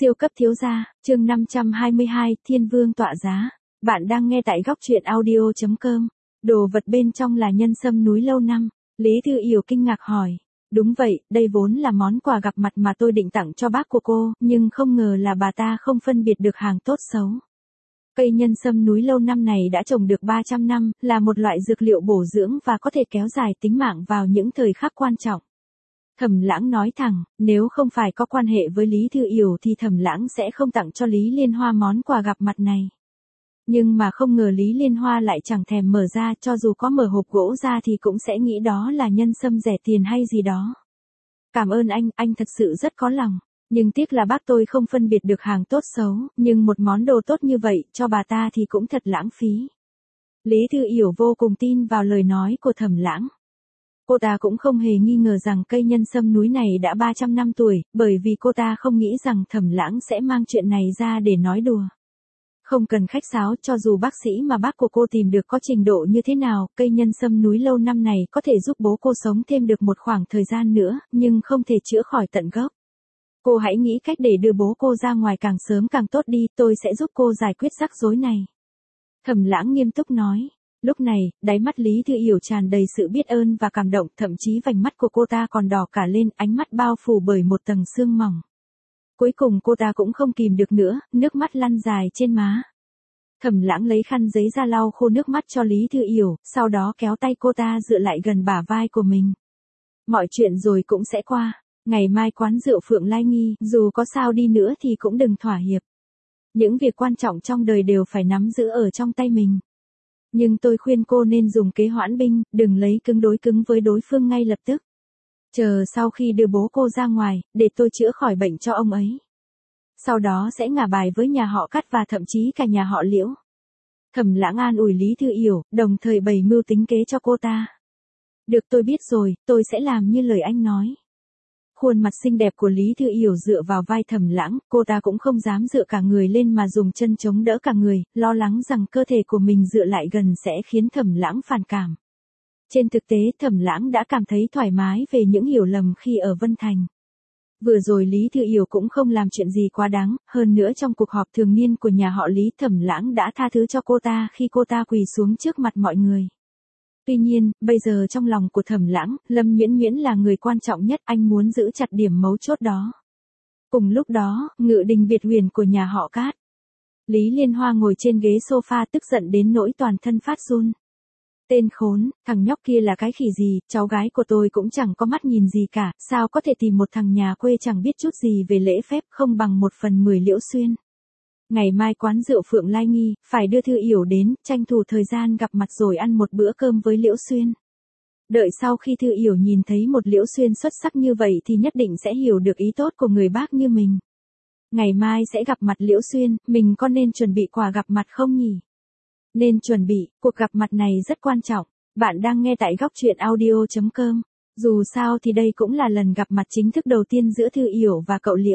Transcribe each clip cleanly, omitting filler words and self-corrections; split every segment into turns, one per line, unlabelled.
Siêu cấp thiếu gia, chương 522, Thiên Vương tọa giá. Bạn đang nghe tại góc truyện audio.com. Đồ vật bên trong là nhân sâm núi lâu năm. Lý Thư Yểu kinh ngạc hỏi. Đúng vậy, đây vốn là món quà gặp mặt mà tôi định tặng cho bác của cô, nhưng không ngờ là bà ta không phân biệt được hàng tốt xấu. Cây nhân sâm núi lâu năm này đã trồng được 300 năm, là một loại dược liệu bổ dưỡng và có thể kéo dài tính mạng vào những thời khắc quan trọng. Thẩm Lãng nói thẳng, nếu không phải có quan hệ với Lý Thư Yểu thì Thẩm Lãng sẽ không tặng cho Lý Liên Hoa món quà gặp mặt này. Nhưng mà không ngờ Lý Liên Hoa lại chẳng thèm mở ra, cho dù có mở hộp gỗ ra thì cũng sẽ nghĩ đó là nhân sâm rẻ tiền hay gì đó. Cảm ơn anh thật sự rất có lòng. Nhưng tiếc là bác tôi không phân biệt được hàng tốt xấu, nhưng một món đồ tốt như vậy cho bà ta thì cũng thật lãng phí. Lý Thư Yểu vô cùng tin vào lời nói của Thẩm Lãng. Cô ta cũng không hề nghi ngờ rằng cây nhân sâm núi này đã 300 năm tuổi, bởi vì cô ta không nghĩ rằng Thẩm Lãng sẽ mang chuyện này ra để nói đùa. Không cần khách sáo, cho dù bác sĩ mà bác của cô tìm được có trình độ như thế nào, cây nhân sâm núi lâu năm này có thể giúp bố cô sống thêm được một khoảng thời gian nữa, nhưng không thể chữa khỏi tận gốc. Cô hãy nghĩ cách để đưa bố cô ra ngoài càng sớm càng tốt đi, tôi sẽ giúp cô giải quyết rắc rối này. Thẩm Lãng nghiêm túc nói. Lúc này, đáy mắt Lý Thư Yểu tràn đầy sự biết ơn và cảm động, thậm chí vành mắt của cô ta còn đỏ cả lên, ánh mắt bao phủ bởi một tầng sương mỏng. Cuối cùng cô ta cũng không kìm được nữa, nước mắt lăn dài trên má. Thẩm Lãng lấy khăn giấy ra lau khô nước mắt cho Lý Thư Yểu, sau đó kéo tay cô ta dựa lại gần bả vai của mình. Mọi chuyện rồi cũng sẽ qua, ngày mai quán rượu Phượng Lai Nghi, dù có sao đi nữa thì cũng đừng thỏa hiệp. Những việc quan trọng trong đời đều phải nắm giữ ở trong tay mình. Nhưng tôi khuyên cô nên dùng kế hoãn binh, đừng lấy cứng đối cứng với đối phương ngay lập tức. Chờ sau khi đưa bố cô ra ngoài, để tôi chữa khỏi bệnh cho ông ấy. Sau đó sẽ ngả bài với nhà họ Cát và thậm chí cả nhà họ Liễu. Thẩm Lãng an ủi Lý Thư Yểu, đồng thời bày mưu tính kế cho cô ta. Được, tôi biết rồi, tôi sẽ làm như lời anh nói. Khuôn mặt xinh đẹp của Lý Thư Yểu dựa vào vai Thẩm Lãng, cô ta cũng không dám dựa cả người lên mà dùng chân chống đỡ cả người, lo lắng rằng cơ thể của mình dựa lại gần sẽ khiến Thẩm Lãng phản cảm. Trên thực tế Thẩm Lãng đã cảm thấy thoải mái về những hiểu lầm khi ở Vân Thành. Vừa rồi Lý Thư Yểu cũng không làm chuyện gì quá đáng, hơn nữa trong cuộc họp thường niên của nhà họ Lý, Thẩm Lãng đã tha thứ cho cô ta khi cô ta quỳ xuống trước mặt mọi người. Tuy nhiên, bây giờ trong lòng của Thẩm Lãng, Lâm Nhuyễn Nhuyễn là người quan trọng nhất, anh muốn giữ chặt điểm mấu chốt đó. Cùng lúc đó, ngự đình biệt huyền của nhà họ Cát. Lý Liên Hoa ngồi trên ghế sofa tức giận đến nỗi toàn thân phát run. Tên khốn, thằng nhóc kia là cái khỉ gì, cháu gái của tôi cũng chẳng có mắt nhìn gì cả, sao có thể tìm một thằng nhà quê chẳng biết chút gì về lễ phép không bằng 1/10 Liễu Xuyên. Ngày mai quán rượu Phượng Lai Nghi, phải đưa Thư Yểu đến, tranh thủ thời gian gặp mặt rồi ăn một bữa cơm với Liễu Xuyên. Đợi sau khi Thư Yểu nhìn thấy một Liễu Xuyên xuất sắc như vậy thì nhất định sẽ hiểu được ý tốt của người bác như mình. Ngày mai sẽ gặp mặt Liễu Xuyên, mình có nên chuẩn bị quà gặp mặt không nhỉ? Nên chuẩn bị, cuộc gặp mặt này rất quan trọng. Bạn đang nghe tại góc truyện audio.com. Dù sao thì đây cũng là lần gặp mặt chính thức đầu tiên giữa Thư Yểu và cậu Liễu.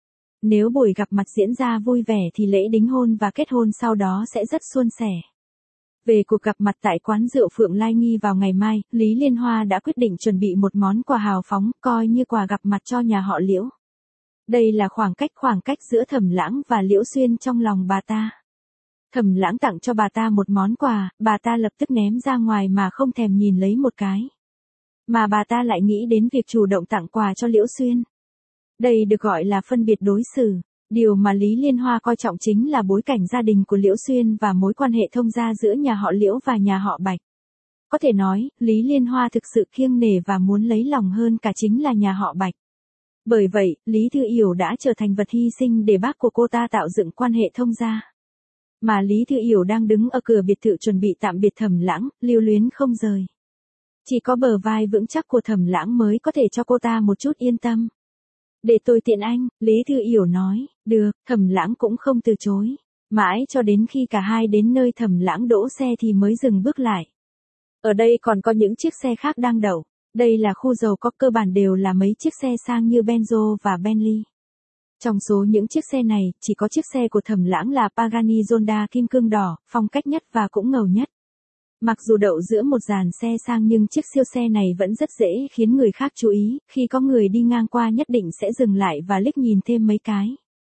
Nếu buổi gặp mặt diễn ra vui vẻ thì lễ đính hôn và kết hôn sau đó sẽ rất suôn sẻ. Về cuộc gặp mặt tại quán rượu Phượng Lai Nghi vào ngày mai, Lý Liên Hoa đã quyết định chuẩn bị một món quà hào phóng, coi như quà gặp mặt cho nhà họ Liễu. Đây là khoảng cách giữa Thẩm Lãng và Liễu Xuyên trong lòng bà ta. Thẩm Lãng tặng cho bà ta một món quà, bà ta lập tức ném ra ngoài mà không thèm nhìn lấy một cái. Mà bà ta lại nghĩ đến việc chủ động tặng quà cho Liễu Xuyên. Đây được gọi là phân biệt đối xử. Điều mà Lý Liên Hoa coi trọng chính là bối cảnh gia đình của Liễu Xuyên và mối quan hệ thông gia giữa nhà họ Liễu và nhà họ Bạch. Có thể nói, Lý Liên Hoa thực sự kiêng nể và muốn lấy lòng hơn cả chính là nhà họ Bạch. Bởi vậy, Lý Thư Yểu đã trở thành vật hy sinh để bác của cô ta tạo dựng quan hệ thông gia. Mà Lý Thư Yểu đang đứng ở cửa biệt thự chuẩn bị tạm biệt Thẩm Lãng, lưu luyến không rời. Chỉ có bờ vai vững chắc của Thẩm Lãng mới có thể cho cô ta một chút yên tâm. Để tôi tiện anh, Lý Thư Yểu nói. Được, Thẩm Lãng cũng không từ chối. Mãi cho đến khi cả hai đến nơi Thẩm Lãng đỗ xe thì mới dừng bước lại. Ở đây còn có những chiếc xe khác đang đậu. Đây là khu giàu có, cơ bản đều là mấy chiếc xe sang như Benzo và Bentley. Trong số những chiếc xe này, chỉ có chiếc xe của Thẩm Lãng là Pagani Zonda kim cương đỏ, phong cách nhất và cũng ngầu nhất. Mặc dù đậu giữa một dàn xe sang nhưng chiếc siêu xe này vẫn rất dễ khiến người khác chú ý, khi có người đi ngang qua nhất định sẽ dừng lại và liếc nhìn thêm mấy cái.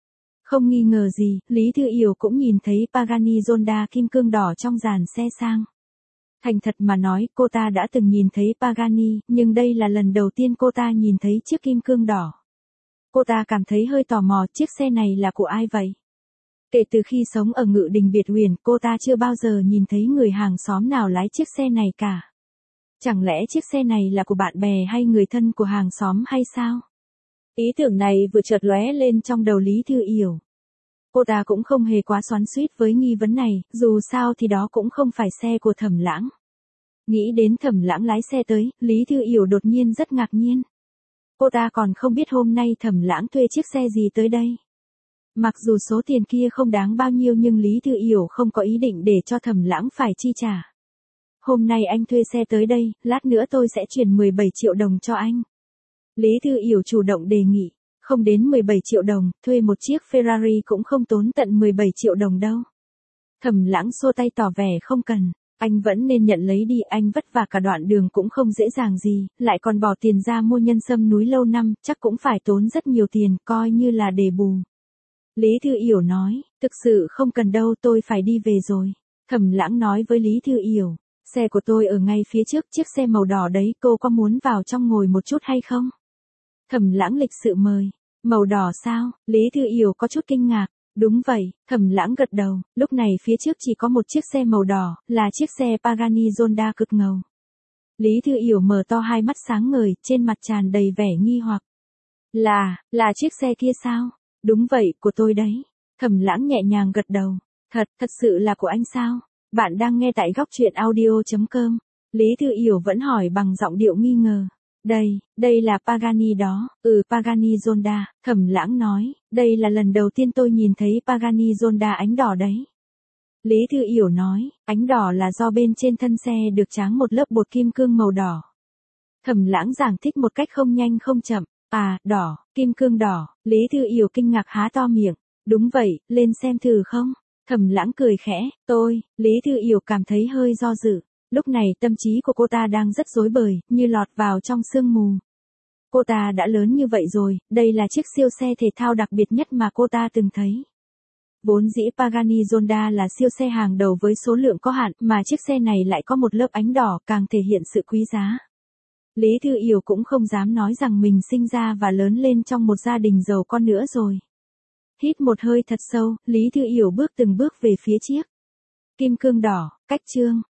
Không nghi ngờ gì, Lý Thư Yểu cũng nhìn thấy Pagani Zonda kim cương đỏ trong dàn xe sang. Thành thật mà nói, cô ta đã từng nhìn thấy Pagani, nhưng đây là lần đầu tiên cô ta nhìn thấy chiếc kim cương đỏ. Cô ta cảm thấy hơi tò mò, chiếc xe này là của ai vậy? Kể từ khi sống ở Ngự Đình Biệt Huyền, cô ta chưa bao giờ nhìn thấy người hàng xóm nào lái chiếc xe này cả. Chẳng lẽ chiếc xe này là của bạn bè hay người thân của hàng xóm hay sao? Ý tưởng này vừa chợt lóe lên trong đầu Lý Thư Yểu. Cô ta cũng không hề quá xoắn xuýt với nghi vấn này, dù sao thì đó cũng không phải xe của Thẩm Lãng. Nghĩ đến Thẩm Lãng lái xe tới, Lý Thư Yểu đột nhiên rất ngạc nhiên. Cô ta còn không biết hôm nay Thẩm Lãng thuê chiếc xe gì tới đây. Mặc dù số tiền kia không đáng bao nhiêu nhưng Lý Thư Yểu không có ý định để cho Thẩm Lãng phải chi trả. Hôm nay anh thuê xe tới đây, lát nữa tôi sẽ chuyển 17 triệu đồng cho anh. Lý Thư Yểu chủ động đề nghị, không đến 17 triệu đồng, thuê một chiếc Ferrari cũng không tốn tận 17 triệu đồng đâu. Thẩm Lãng xua tay tỏ vẻ không cần, anh vẫn nên nhận lấy đi, anh vất vả cả đoạn đường cũng không dễ dàng gì, lại còn bỏ tiền ra mua nhân sâm núi lâu năm, chắc cũng phải tốn rất nhiều tiền, coi như là đền bù. Lý Thư Yểu nói, thực sự không cần đâu, tôi phải đi về rồi. Thẩm Lãng nói với Lý Thư Yểu, xe của tôi ở ngay phía trước, chiếc xe màu đỏ đấy, cô có muốn vào trong ngồi một chút hay không? Thẩm Lãng lịch sự mời, màu đỏ sao? Lý Thư Yểu có chút kinh ngạc. Đúng vậy, Thẩm Lãng gật đầu, lúc này phía trước chỉ có một chiếc xe màu đỏ, là chiếc xe Pagani Zonda cực ngầu. Lý Thư Yểu mở to hai mắt sáng ngời, trên mặt tràn đầy vẻ nghi hoặc. Là chiếc xe kia sao? Đúng vậy, của tôi đấy. Thẩm Lãng nhẹ nhàng gật đầu. Thật sự là của anh sao? Bạn đang nghe tại góc truyện audio.com. Lý Thư Yểu vẫn hỏi bằng giọng điệu nghi ngờ. Đây là Pagani đó, Pagani Zonda, Thẩm Lãng nói, đây là lần đầu tiên tôi nhìn thấy Pagani Zonda ánh đỏ đấy. Lý Thư Yểu nói, ánh đỏ là do bên trên thân xe được tráng một lớp bột kim cương màu đỏ. Thẩm Lãng giải thích một cách không nhanh không chậm, đỏ, kim cương đỏ, Lý Thư Yểu kinh ngạc há to miệng, đúng vậy, lên xem thử không? Thẩm Lãng cười khẽ, Lý Thư Yểu cảm thấy hơi do dự. Lúc này tâm trí của cô ta đang rất rối bời, như lọt vào trong sương mù. Cô ta đã lớn như vậy rồi, đây là chiếc siêu xe thể thao đặc biệt nhất mà cô ta từng thấy. Vốn dĩ Pagani Zonda là siêu xe hàng đầu với số lượng có hạn, mà chiếc xe này lại có một lớp ánh đỏ càng thể hiện sự quý giá. Lý Thư Yểu cũng không dám nói rằng mình sinh ra và lớn lên trong một gia đình giàu có nữa rồi. Hít một hơi thật sâu, Lý Thư Yểu bước từng bước về phía chiếc kim cương đỏ, cách chương.